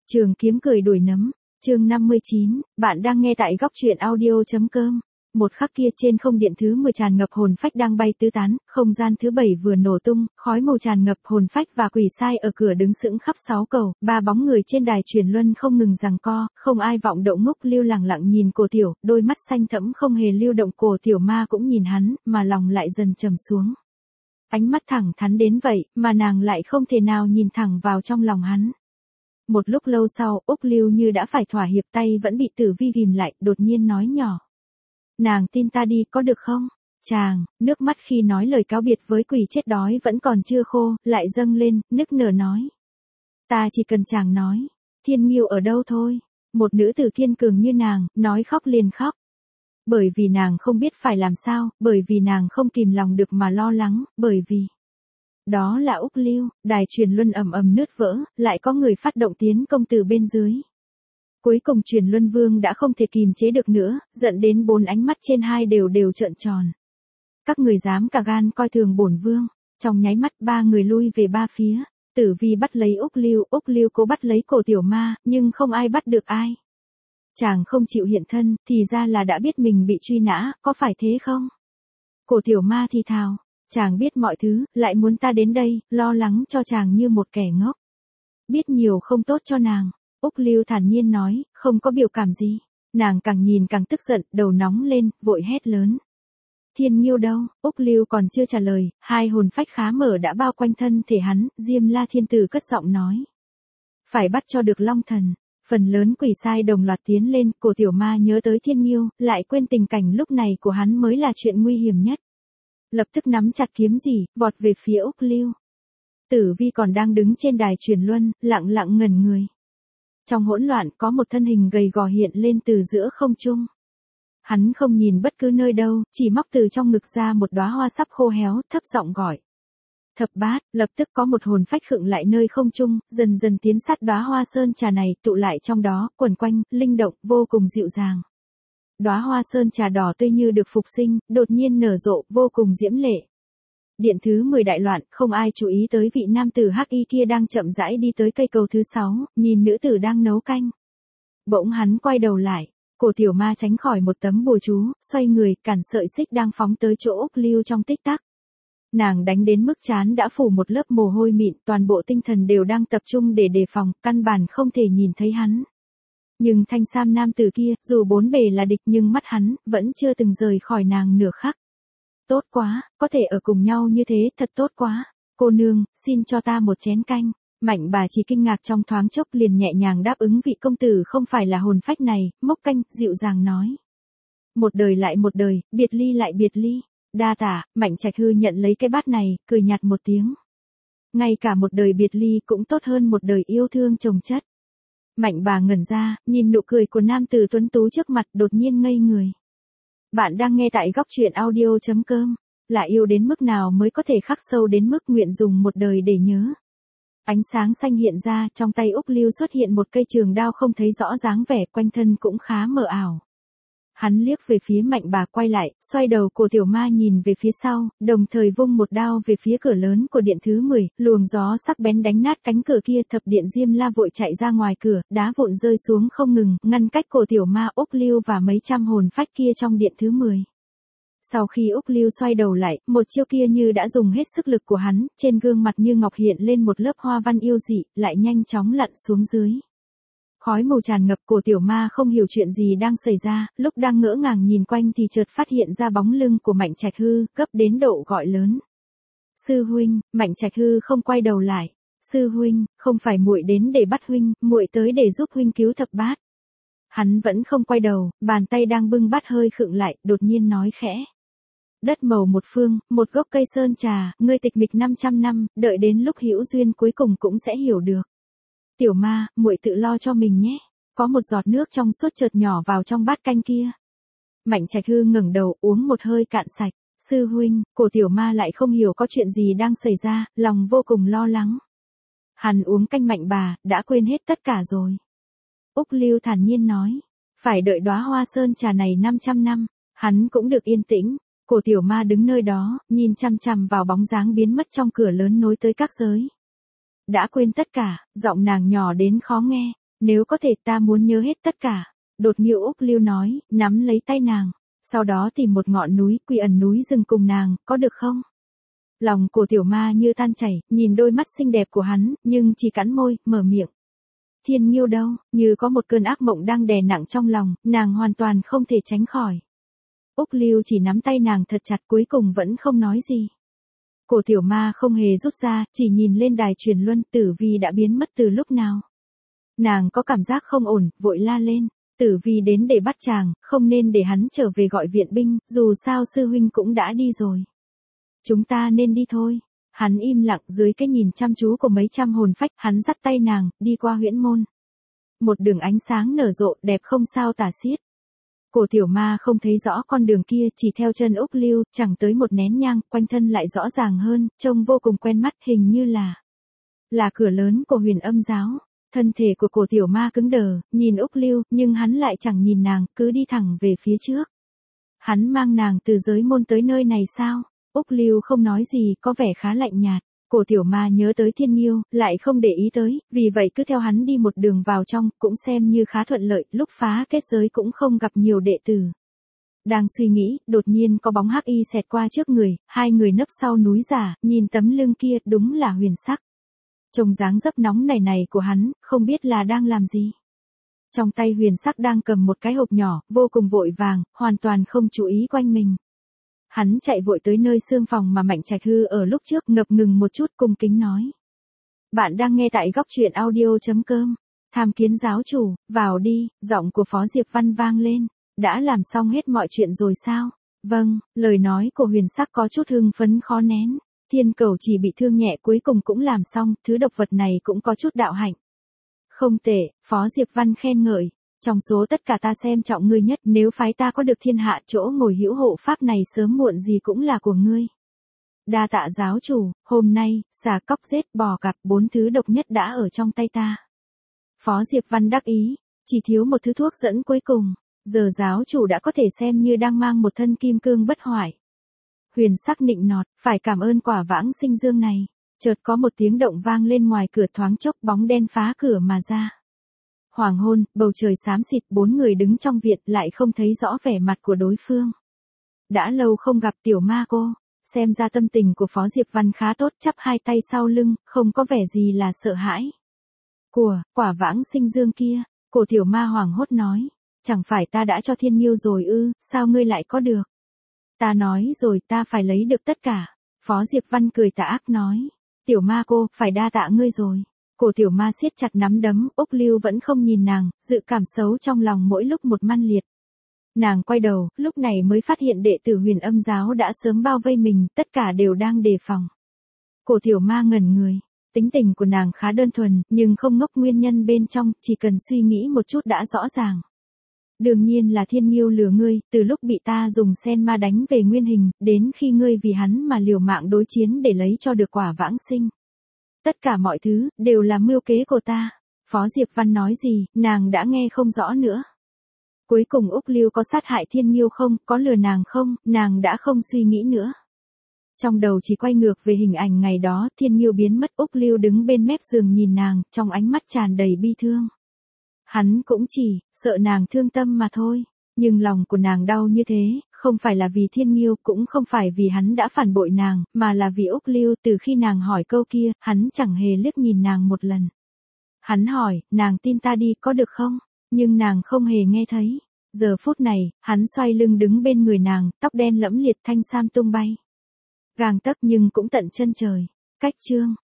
Trường kiếm cười đuổi nấm, chương 59, bạn đang nghe tại góc truyện audio.com. Một khắc kia trên không điện thứ 10 tràn ngập hồn phách đang bay tứ tán, không gian thứ 7 vừa nổ tung, khói mù tràn ngập hồn phách và quỷ sai ở cửa đứng sững khắp 6 cầu, ba bóng người trên đài truyền luân không ngừng giằng co, không ai vọng động. Ngốc Lưu lẳng lặng nhìn Cổ Tiểu, đôi mắt xanh thẫm không hề lưu động. Cổ Tiểu Ma cũng nhìn hắn, mà lòng lại dần trầm xuống. Ánh mắt thẳng thắn đến vậy, mà nàng lại không thể nào nhìn thẳng vào trong lòng hắn. Một lúc lâu sau, Úc Lưu như đã phải thỏa hiệp, tay vẫn bị Tử Vi ghìm lại, đột nhiên nói nhỏ. Nàng tin ta đi, có được không? Chàng, nước mắt khi nói lời cáo biệt với quỷ chết đói vẫn còn chưa khô, lại dâng lên, nức nở nói. Ta chỉ cần chàng nói, Thiên Nghiêu ở đâu thôi. Một nữ tử kiên cường như nàng, nói khóc liền khóc. Bởi vì nàng không biết phải làm sao, bởi vì nàng không kìm lòng được mà lo lắng, bởi vì... Đó là Úc Lưu, đài truyền luân ầm ầm nứt vỡ, lại có người phát động tiến công từ bên dưới. Cuối cùng truyền luân vương đã không thể kìm chế được nữa, giận đến 4 ánh mắt trên hai đều trợn tròn. Các người dám cả gan coi thường bổn vương. Trong nháy mắt 3 người lui về 3 phía. Tử Vi bắt lấy Úc Lưu cố bắt lấy Cổ Tiểu Ma, nhưng không ai bắt được ai. Chàng không chịu hiện thân, thì ra là đã biết mình bị truy nã, có phải thế không? Cổ Tiểu Ma thì thào. Chàng biết mọi thứ, lại muốn ta đến đây, lo lắng cho chàng như một kẻ ngốc. Biết nhiều không tốt cho nàng. Úc Lưu thản nhiên nói, không có biểu cảm gì. Nàng càng nhìn càng tức giận, đầu nóng lên, vội hét lớn. Thiên Nghiêu đâu? Úc Lưu còn chưa trả lời, hai hồn phách khá mở đã bao quanh thân thể hắn, Diêm La Thiên Tử cất giọng nói. Phải bắt cho được Long Thần. Phần lớn quỷ sai đồng loạt tiến lên, Cổ Tiểu Ma nhớ tới Thiên Nghiêu, lại quên tình cảnh lúc này của hắn mới là chuyện nguy hiểm nhất. Lập tức nắm chặt kiếm chỉ, vọt về phía Úc Lưu. Tử Vi còn đang đứng trên đài truyền luân, lặng lặng ngẩn người. Trong hỗn loạn có một thân hình gầy gò hiện lên từ giữa không trung. Hắn không nhìn bất cứ nơi đâu, chỉ móc từ trong ngực ra một đóa hoa sắp khô héo, thấp giọng gọi. Thập bát, lập tức có một hồn phách khựng lại nơi không trung, dần dần tiến sát đóa hoa sơn trà này, tụ lại trong đó, quẩn quanh, linh động, vô cùng dịu dàng. Đóa hoa sơn trà đỏ tươi như được phục sinh, đột nhiên nở rộ, vô cùng diễm lệ. Điện thứ 10 đại loạn, không ai chú ý tới vị nam tử hắc y kia đang chậm rãi đi tới cây cầu thứ 6, nhìn nữ tử đang nấu canh. Bỗng hắn quay đầu lại, Cổ Tiểu Ma tránh khỏi một tấm bùa chú, xoay người, cản sợi xích đang phóng tới chỗ Úc Lưu trong tích tắc. Nàng đánh đến mức trán đã phủ một lớp mồ hôi mịn, toàn bộ tinh thần đều đang tập trung để đề phòng, căn bản không thể nhìn thấy hắn. Nhưng thanh sam nam tử kia, dù bốn bề là địch nhưng mắt hắn, vẫn chưa từng rời khỏi nàng nửa khắc. Tốt quá, có thể ở cùng nhau như thế, thật tốt quá. Cô nương, xin cho ta một chén canh. Mạnh bà chỉ kinh ngạc trong thoáng chốc liền nhẹ nhàng đáp ứng vị công tử không phải là hồn phách này, mốc canh, dịu dàng nói. Một đời lại một đời, biệt ly lại biệt ly. Đa tả, Mạnh Trạch Hư nhận lấy cái bát này, cười nhạt một tiếng. Ngay cả một đời biệt ly cũng tốt hơn một đời yêu thương chồng chất. Mạnh bà ngẩn ra, nhìn nụ cười của nam tử tuấn tú trước mặt, đột nhiên ngây người. Bạn đang nghe tại góc truyện audio.com. Là yêu đến mức nào mới có thể khắc sâu đến mức nguyện dùng một đời để nhớ. Ánh sáng xanh hiện ra, trong tay Úc Lưu xuất hiện một cây trường đao không thấy rõ dáng vẻ, quanh thân cũng khá mờ ảo. Hắn liếc về phía Mạnh bà quay lại, xoay đầu Cổ Tiểu Ma nhìn về phía sau, đồng thời vung một đao về phía cửa lớn của điện thứ 10, luồng gió sắc bén đánh nát cánh cửa kia, thập điện Diêm La vội chạy ra ngoài cửa, đá vụn rơi xuống không ngừng, ngăn cách Cổ Tiểu Ma, Úc Lưu và mấy trăm hồn phách kia trong điện thứ 10. Sau khi Úc Lưu xoay đầu lại, một chiêu kia như đã dùng hết sức lực của hắn, trên gương mặt như ngọc hiện lên một lớp hoa văn yêu dị, lại nhanh chóng lặn xuống dưới. Khói mù tràn ngập, Cổ Tiểu Ma không hiểu chuyện gì đang xảy ra, lúc đang ngỡ ngàng nhìn quanh thì chợt phát hiện ra bóng lưng của Mạnh Trạch Hư, gấp đến độ gọi lớn. Sư huynh, Mạnh Trạch Hư không quay đầu lại. Sư huynh, không phải muội đến để bắt huynh, muội tới để giúp huynh cứu thập bát. Hắn vẫn không quay đầu, bàn tay đang bưng bát hơi khựng lại, đột nhiên nói khẽ. Đất màu một phương, một gốc cây sơn trà, ngươi tịch mịch 500 năm, đợi đến lúc hữu duyên cuối cùng cũng sẽ hiểu được. Tiểu Ma, muội tự lo cho mình nhé. Có một giọt nước trong suốt chợt nhỏ vào trong bát canh kia. Mạnh Trạch Hư ngẩng đầu uống một hơi cạn sạch. Sư huynh, Cổ Tiểu Ma lại không hiểu có chuyện gì đang xảy ra, lòng vô cùng lo lắng. Hắn uống canh Mạnh bà, đã quên hết tất cả rồi. Úc Lưu thản nhiên nói. Phải đợi đóa hoa sơn trà này 500 năm, hắn cũng được yên tĩnh. Cổ Tiểu Ma đứng nơi đó, nhìn chằm chằm vào bóng dáng biến mất trong cửa lớn nối tới các giới. Đã quên tất cả, giọng nàng nhỏ đến khó nghe. Nếu có thể ta muốn nhớ hết tất cả. Đột Nhiêu Úc Lưu nói, nắm lấy tay nàng. Sau đó tìm một ngọn núi, quy ẩn núi rừng cùng nàng, có được không? Lòng của tiểu ma như tan chảy, nhìn đôi mắt xinh đẹp của hắn, nhưng chỉ cắn môi, mở miệng. Thiên Nhiêu đâu, như có một cơn ác mộng đang đè nặng trong lòng, nàng hoàn toàn không thể tránh khỏi. Úc Lưu chỉ nắm tay nàng thật chặt, cuối cùng vẫn không nói gì. Cổ tiểu ma không hề rút ra, chỉ nhìn lên đài truyền luân, Tử Vi đã biến mất từ lúc nào. Nàng có cảm giác không ổn, vội la lên. Tử Vi đến để bắt chàng, không nên để hắn trở về gọi viện binh, dù sao sư huynh cũng đã đi rồi. Chúng ta nên đi thôi. Hắn im lặng dưới cái nhìn chăm chú của mấy trăm hồn phách, hắn dắt tay nàng, đi qua huyễn môn. Một đường ánh sáng nở rộ, đẹp không sao tả xiết. Cổ tiểu ma không thấy rõ con đường kia, chỉ theo chân Úc Lưu, chẳng tới một nén nhang, quanh thân lại rõ ràng hơn, trông vô cùng quen mắt, hình như là cửa lớn của Huyền Âm giáo. Thân thể của cổ tiểu ma cứng đờ, nhìn Úc Lưu, nhưng hắn lại chẳng nhìn nàng, cứ đi thẳng về phía trước. Hắn mang nàng từ giới môn tới nơi này sao? Úc Lưu không nói gì, có vẻ khá lạnh nhạt. Cổ tiểu ma nhớ tới Thiên Nhiêu, lại không để ý tới, vì vậy cứ theo hắn đi một đường vào trong, cũng xem như khá thuận lợi, lúc phá kết giới cũng không gặp nhiều đệ tử. Đang suy nghĩ, đột nhiên có bóng hắc y xẹt qua trước người, hai người nấp sau núi giả, nhìn tấm lưng kia, đúng là Huyền Sắc. Trông dáng dấp nóng này của hắn, không biết là đang làm gì. Trong tay Huyền Sắc đang cầm một cái hộp nhỏ, vô cùng vội vàng, hoàn toàn không chú ý quanh mình. Hắn chạy vội tới nơi xương phòng mà Mạnh Trạch Hư ở lúc trước, ngập ngừng một chút, cung kính nói. Bạn đang nghe tại góc truyện audio.com. Tham kiến giáo chủ, vào đi, giọng của Phó Diệp Văn vang lên. Đã làm xong hết mọi chuyện rồi sao? Vâng, lời nói của Huyền Sắc có chút hưng phấn khó nén. Thiên Cẩu chỉ bị thương nhẹ, cuối cùng cũng làm xong, thứ độc vật này cũng có chút đạo hạnh. Không tệ, Phó Diệp Văn khen ngợi. Trong số tất cả ta xem trọng ngươi nhất, nếu phái ta có được thiên hạ, chỗ ngồi hữu hộ pháp này sớm muộn gì cũng là của ngươi. Đa tạ giáo chủ, hôm nay, xà cóc rết bò cạp, 4 thứ độc nhất đã ở trong tay ta. Phó Diệp Văn đắc ý, chỉ thiếu một thứ thuốc dẫn cuối cùng, giờ giáo chủ đã có thể xem như đang mang một thân kim cương bất hoại. Huyền Sắc nịnh nọt, phải cảm ơn quả vãng sinh dương này. Chợt có một tiếng động vang lên ngoài cửa, thoáng chốc bóng đen phá cửa mà ra. Hoàng hôn, bầu trời xám xịt, 4 người đứng trong viện lại không thấy rõ vẻ mặt của đối phương. Đã lâu không gặp tiểu ma cô, xem ra tâm tình của Phó Diệp Văn khá tốt, chắp hai tay sau lưng, không có vẻ gì là sợ hãi. Quả vãng sinh dương kia, cổ tiểu ma hoảng hốt nói, chẳng phải ta đã cho Thiên Nhiêu rồi ư, sao ngươi lại có được? Ta nói rồi, ta phải lấy được tất cả. Phó Diệp Văn cười tà ác nói, tiểu ma cô, phải đa tạ ngươi rồi. Cổ tiểu ma siết chặt nắm đấm, Úc Lưu vẫn không nhìn nàng, dự cảm xấu trong lòng mỗi lúc một man liệt. Nàng quay đầu, lúc này mới phát hiện đệ tử Huyền Âm giáo đã sớm bao vây mình, tất cả đều đang đề phòng. Cổ tiểu ma ngẩn người, tính tình của nàng khá đơn thuần, nhưng không ngốc, nguyên nhân bên trong, chỉ cần suy nghĩ một chút đã rõ ràng. Đương nhiên là Thiên Nhiêu lừa ngươi, từ lúc bị ta dùng sen ma đánh về nguyên hình, đến khi ngươi vì hắn mà liều mạng đối chiến để lấy cho được quả vãng sinh. Tất cả mọi thứ, đều là mưu kế của ta. Phó Diệp Văn nói gì, nàng đã nghe không rõ nữa. Cuối cùng Úc Lưu có sát hại Thiên Nhiêu không, có lừa nàng không, nàng đã không suy nghĩ nữa. Trong đầu chỉ quay ngược về hình ảnh ngày đó, Thiên Nhiêu biến mất, Úc Lưu đứng bên mép giường nhìn nàng, trong ánh mắt tràn đầy bi thương. Hắn cũng chỉ, sợ nàng thương tâm mà thôi. Nhưng lòng của nàng đau như thế, không phải là vì Thiên Nhiêu, cũng không phải vì hắn đã phản bội nàng, mà là vì Úc Lưu. Từ khi nàng hỏi câu kia, hắn chẳng hề liếc nhìn nàng một lần. Hắn hỏi, nàng tin ta đi, có được không? Nhưng nàng không hề nghe thấy. Giờ phút này, hắn xoay lưng đứng bên người nàng, tóc đen lẫm liệt, thanh sam tung bay. Gang tấc nhưng cũng tận chân trời. Cách chương.